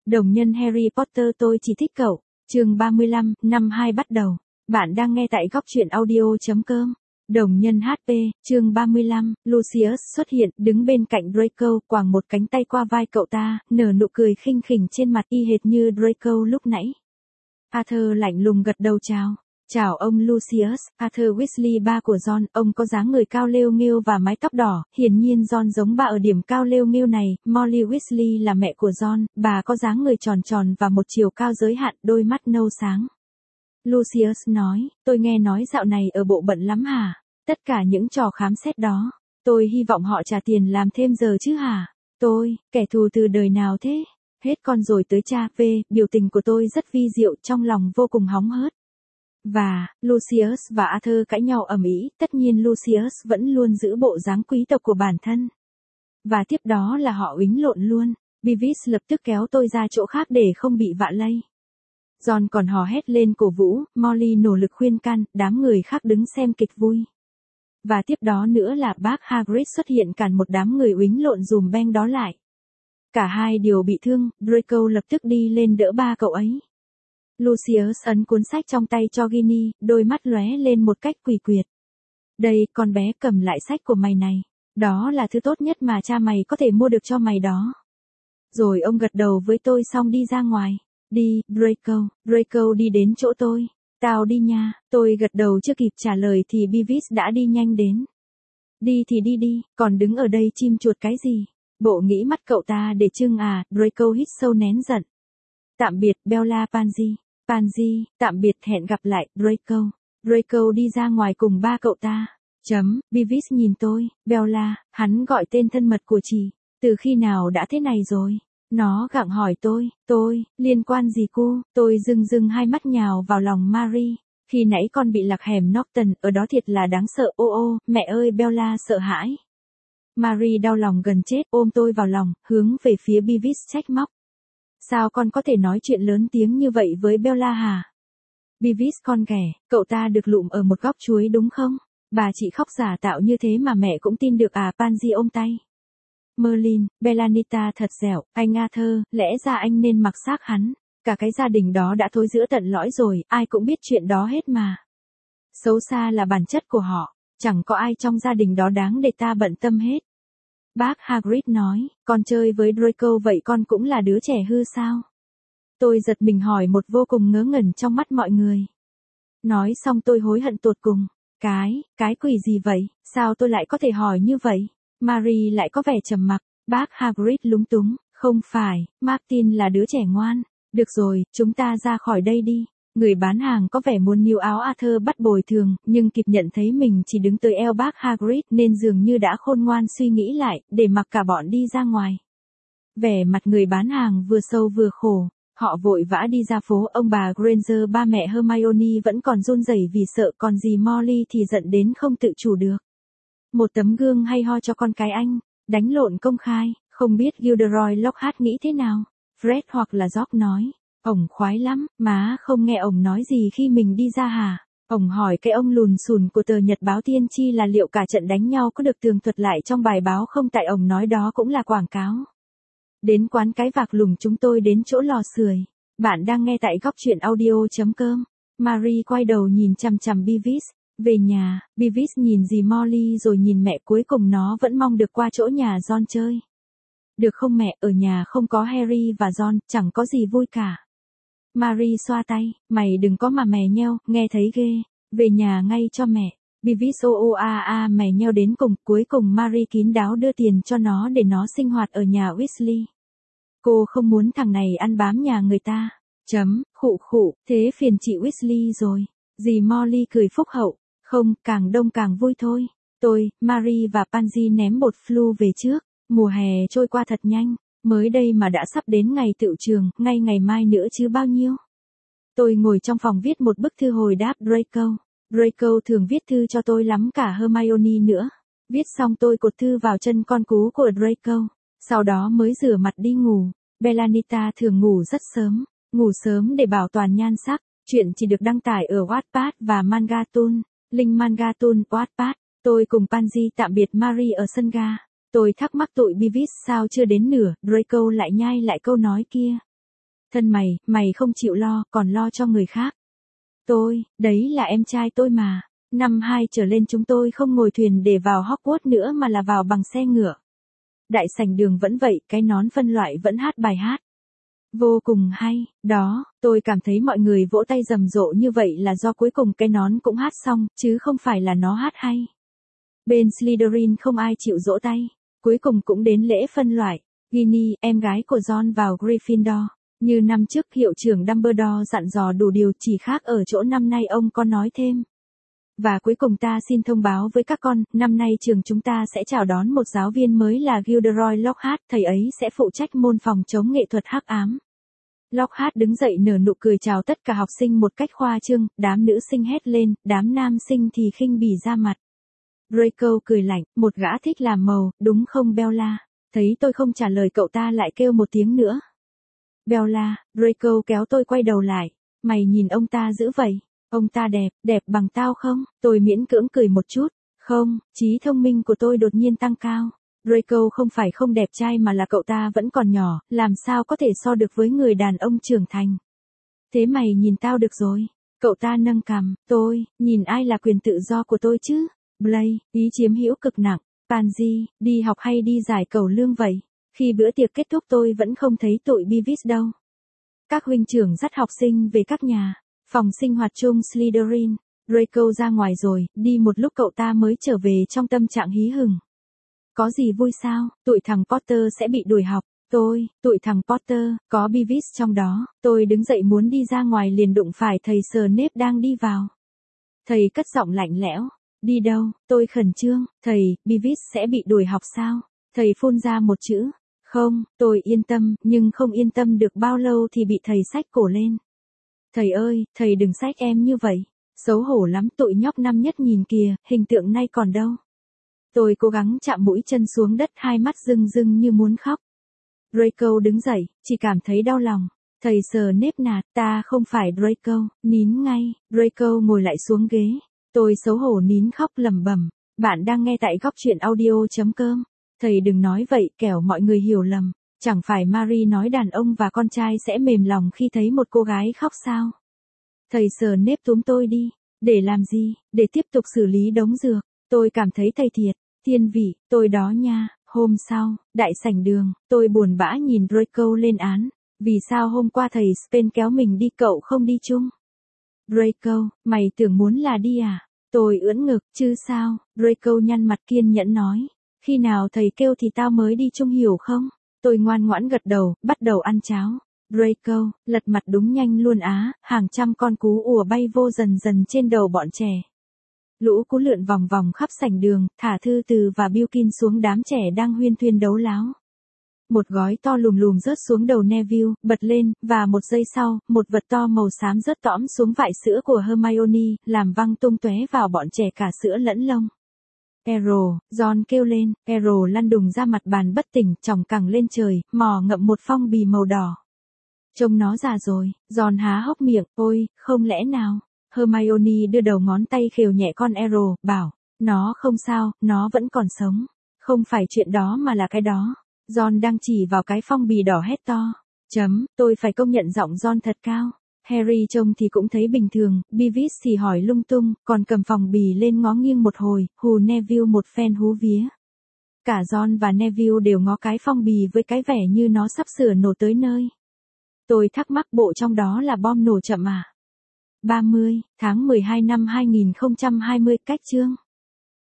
Đồng nhân Harry Potter tôi chỉ thích cậu. Chương 35, năm 2 bắt đầu. Bạn đang nghe tại góc truyện audio.com. Đồng nhân HP, chương 35, Lucius xuất hiện, đứng bên cạnh Draco, quàng một cánh tay qua vai cậu ta, nở nụ cười khinh khỉnh trên mặt y hệt như Draco lúc nãy. Arthur lạnh lùng gật đầu chào. Chào ông Lucius, Arthur Weasley ba của Ron, ông có dáng người cao lêu nghêu và mái tóc đỏ, hiển nhiên Ron giống bà ở điểm cao lêu nghêu này. Molly Weasley là mẹ của Ron, bà có dáng người tròn tròn và một chiều cao giới hạn, đôi mắt nâu sáng. Lucius nói, tôi nghe nói dạo này ở bộ bận lắm hả? Tất cả những trò khám xét đó, tôi hy vọng họ trả tiền làm thêm giờ chứ hả? Tôi, kẻ thù từ đời nào thế? Hết con rồi tới cha, biểu tình của tôi rất vi diệu, trong lòng vô cùng hóng hớt. Và, Lucius và Arthur cãi nhau ầm ĩ, tất nhiên Lucius vẫn luôn giữ bộ dáng quý tộc của bản thân. Và tiếp đó là họ uýnh lộn luôn. Beavis lập tức kéo tôi ra chỗ khác để không bị vạ lây. Ron còn hò hét lên cổ vũ, Molly nỗ lực khuyên can, đám người khác đứng xem kịch vui. Và tiếp đó nữa là bác Hagrid xuất hiện cản một đám người uýnh lộn dùm beng đó lại. Cả hai đều bị thương, Draco lập tức đi lên đỡ ba cậu ấy. Lucius ấn cuốn sách trong tay cho Ginny, đôi mắt lóe lên một cách quỷ quyệt. Đây, con bé, cầm lại sách của mày này. Đó là thứ tốt nhất mà cha mày có thể mua được cho mày đó. Rồi ông gật đầu với tôi xong đi ra ngoài. Đi, Draco. Draco đi đến chỗ tôi. Tao đi nha. Tôi gật đầu chưa kịp trả lời thì Beavis đã đi nhanh đến. Đi thì đi đi, còn đứng ở đây chim chuột cái gì? Bộ nghĩ mắt cậu ta để chưng à? Draco hít sâu nén giận. Tạm biệt, Bella Pansy. Pansy, tạm biệt, hẹn gặp lại, Draco. Draco đi ra ngoài cùng ba cậu ta. Beavis nhìn tôi, Bella, hắn gọi tên thân mật của chị. Từ khi nào đã thế này rồi? Nó gặng hỏi tôi, liên quan gì cô? Tôi rưng hai mắt nhào vào lòng Mary. Khi nãy con bị lạc hẻm Norton, ở đó thiệt là đáng sợ, ô, mẹ ơi, Bella sợ hãi. Mary đau lòng gần chết, ôm tôi vào lòng, hướng về phía Beavis trách móc. Sao con có thể nói chuyện lớn tiếng như vậy với Bella hả? Beavis con ghẻ, cậu ta được lụm ở một góc chuối đúng không? Bà chị khóc giả tạo như thế mà mẹ cũng tin được à? Pansy ôm tay. Merlin, Bellanita thật dẻo, anh Arthur, lẽ ra anh nên mặc xác hắn. Cả cái gia đình đó đã thối rữa tận lõi rồi, ai cũng biết chuyện đó hết mà. Xấu xa là bản chất của họ, chẳng có ai trong gia đình đó đáng để ta bận tâm hết. Bác Hagrid nói, con chơi với Draco vậy con cũng là đứa trẻ hư sao? Tôi giật mình hỏi một vô cùng ngớ ngẩn trong mắt mọi người. Nói xong tôi hối hận tột cùng. Cái quỷ gì vậy? Sao tôi lại có thể hỏi như vậy? Mary lại có vẻ trầm mặc. Bác Hagrid lúng túng. Không phải, Martin là đứa trẻ ngoan. Được rồi, chúng ta ra khỏi đây đi. Người bán hàng có vẻ muốn níu áo Arthur bắt bồi thường, nhưng kịp nhận thấy mình chỉ đứng tới eo bác Hagrid nên dường như đã khôn ngoan suy nghĩ lại, để mặc cả bọn đi ra ngoài. Vẻ mặt người bán hàng vừa sâu vừa khổ. Họ vội vã đi ra phố, ông bà Granger, ba mẹ Hermione vẫn còn run rẩy vì sợ, còn dì Molly thì giận đến không tự chủ được. Một tấm gương hay ho cho con cái anh, đánh lộn công khai, không biết Gilderoy Lockhart nghĩ thế nào. Fred hoặc là George nói, ổng khoái lắm, má không nghe ổng nói gì khi mình đi ra hả? Ổng hỏi cái ông lùn xùn của tờ Nhật báo Tiên tri là liệu cả trận đánh nhau có được tường thuật lại trong bài báo không, tại ổng nói đó cũng là quảng cáo. Đến quán cái vạc lùng chúng tôi đến chỗ lò sưởi. Bạn đang nghe tại góc truyện audio.com. Mary quay đầu nhìn chằm chằm Beavis. Về nhà, Beavis nhìn dì Molly rồi nhìn mẹ, cuối cùng nó vẫn mong được qua chỗ nhà Ron chơi. Được không mẹ, ở nhà không có Harry và Ron, chẳng có gì vui cả. Mary xoa tay, mày đừng có mà mè nheo, nghe thấy ghê. Về nhà ngay cho mẹ. Beavis mè nheo đến cùng, cuối cùng Mary kín đáo đưa tiền cho nó để nó sinh hoạt ở nhà Weasley. Cô không muốn thằng này ăn bám nhà người ta. Khụ, thế phiền chị Weasley rồi. Dì Molly cười phúc hậu. Không, càng đông càng vui thôi. Tôi, Mary và Pansy ném bột flu về trước. Mùa hè trôi qua thật nhanh. Mới đây mà đã sắp đến ngày tựu trường, ngay ngày mai nữa chứ bao nhiêu. Tôi ngồi trong phòng viết một bức thư hồi đáp Draco. Draco thường viết thư cho tôi lắm, cả Hermione nữa. Viết xong tôi cột thư vào chân con cú của Draco. Sau đó mới rửa mặt đi ngủ. Bellanita thường ngủ rất sớm. Ngủ sớm để bảo toàn nhan sắc. Chuyện chỉ được đăng tải ở Wattpad và Mangatoon. Link Mangatoon, Wattpad. Tôi cùng Pansy tạm biệt Mary ở sân ga. Tôi thắc mắc tụi Beavis sao chưa đến nửa, Draco lại nhai lại câu nói kia. Thân mày không chịu lo, còn lo cho người khác. Đấy là em trai tôi mà. Năm 2 trở lên chúng tôi không ngồi thuyền để vào Hogwarts nữa mà là vào bằng xe ngựa. Đại sảnh đường vẫn vậy, cái nón phân loại vẫn hát bài hát. Vô cùng hay, đó, tôi cảm thấy mọi người vỗ tay rầm rộ như vậy là do cuối cùng cái nón cũng hát xong, chứ không phải là nó hát hay. Bên Slytherin không ai chịu vỗ tay. Cuối cùng cũng đến lễ phân loại. Ginny, em gái của John vào Gryffindor. Như năm trước hiệu trưởng Dumbledore dặn dò đủ điều, chỉ khác ở chỗ năm nay ông có nói thêm. Và cuối cùng ta xin thông báo với các con, năm nay trường chúng ta sẽ chào đón một giáo viên mới là Gilderoy Lockhart, thầy ấy sẽ phụ trách môn phòng chống nghệ thuật hắc ám. Lockhart đứng dậy nở nụ cười chào tất cả học sinh một cách khoa trương, đám nữ sinh hét lên, đám nam sinh thì khinh bỉ ra mặt. Draco cười lạnh, một gã thích làm màu, đúng không Bella? Thấy tôi không trả lời cậu ta lại kêu một tiếng nữa. Bella, Draco kéo tôi quay đầu lại. Mày nhìn ông ta dữ vậy. Ông ta đẹp bằng tao không? Tôi miễn cưỡng cười một chút. Không, trí thông minh của tôi đột nhiên tăng cao. Draco không phải không đẹp trai mà là cậu ta vẫn còn nhỏ, làm sao có thể so được với người đàn ông trưởng thành. Thế mày nhìn tao được rồi. Cậu ta nâng cằm, nhìn ai là quyền tự do của tôi chứ? Blaise, ý chiếm hữu cực nặng. Pansy, đi học hay đi giải cẩu lương vậy? Khi bữa tiệc kết thúc tôi vẫn không thấy tụi Beavis đâu. Các huynh trưởng dắt học sinh về các nhà. Phòng sinh hoạt chung Slytherin. Draco ra ngoài rồi, đi một lúc cậu ta mới trở về trong tâm trạng hí hửng. Có gì vui sao, tụi thằng Potter sẽ bị đuổi học. Tụi thằng Potter, có Beavis trong đó. Tôi đứng dậy muốn đi ra ngoài liền đụng phải thầy Snape đang đi vào. Thầy cất giọng lạnh lẽo. Đi đâu? Tôi khẩn trương. Thầy, Beavis sẽ bị đuổi học sao? Thầy phun ra một chữ. Không, tôi yên tâm, nhưng không yên tâm được bao lâu thì bị thầy xách cổ lên. Thầy ơi, thầy đừng xách em như vậy. Xấu hổ lắm, tụi nhóc năm nhất nhìn kìa, hình tượng nay còn đâu. Tôi cố gắng chạm mũi chân xuống đất, hai mắt rưng rưng như muốn khóc. Draco đứng dậy, chỉ cảm thấy đau lòng. Thầy Snape nạt, ta không phải Draco, nín ngay. Draco ngồi lại xuống ghế. Tôi xấu hổ nín khóc lẩm bẩm. Bạn đang nghe tại góc truyện audio.com. Thầy đừng nói vậy, kẻo mọi người hiểu lầm. Chẳng phải Mary nói đàn ông và con trai sẽ mềm lòng khi thấy một cô gái khóc sao? Thầy Snape túm tôi đi. Để làm gì? Để tiếp tục xử lý đống dược. Tôi cảm thấy thầy thiệt. Thiên vị, tôi đó nha. Hôm sau, đại sảnh đường, tôi buồn bã nhìn Draco lên án. Vì sao hôm qua thầy Spence kéo mình đi cậu không đi chung? Draco, mày tưởng muốn là đi à? Tôi ưỡn ngực, chứ sao? Draco nhăn mặt kiên nhẫn nói. Khi nào thầy kêu thì tao mới đi chung hiểu không? Tôi ngoan ngoãn gật đầu, bắt đầu ăn cháo. Draco, lật mặt đúng nhanh luôn á, hàng trăm con cú ùa bay vô dần dần trên đầu bọn trẻ. Lũ cú lượn vòng vòng khắp sảnh đường, thả Thư Từ và Bilkin xuống đám trẻ đang huyên thuyên đấu láo. Một gói to lùm lùm rớt xuống đầu Neville, bật lên, và một giây sau, một vật to màu xám rớt tõm xuống vại sữa của Hermione, làm văng tung tóe vào bọn trẻ cả sữa lẫn lông. Errol, John kêu lên, Errol lăn đùng ra mặt bàn bất tỉnh, tròng cẳng lên trời, mò ngậm một phong bì màu đỏ. Trông nó già rồi, John há hốc miệng, ôi, không lẽ nào? Hermione đưa đầu ngón tay khều nhẹ con Errol, bảo, nó không sao, nó vẫn còn sống. Không phải chuyện đó mà là cái đó. John đang chỉ vào cái phong bì đỏ hét to. Tôi phải công nhận giọng John thật cao. Harry trông thì cũng thấy bình thường, Beavis thì hỏi lung tung, còn cầm phong bì lên ngó nghiêng một hồi, hù Neville một phen hú vía. Cả John và Neville đều ngó cái phong bì với cái vẻ như nó sắp sửa nổ tới nơi. Tôi thắc mắc bộ trong đó là bom nổ chậm à? 30 tháng 12 năm 2020 cách chương.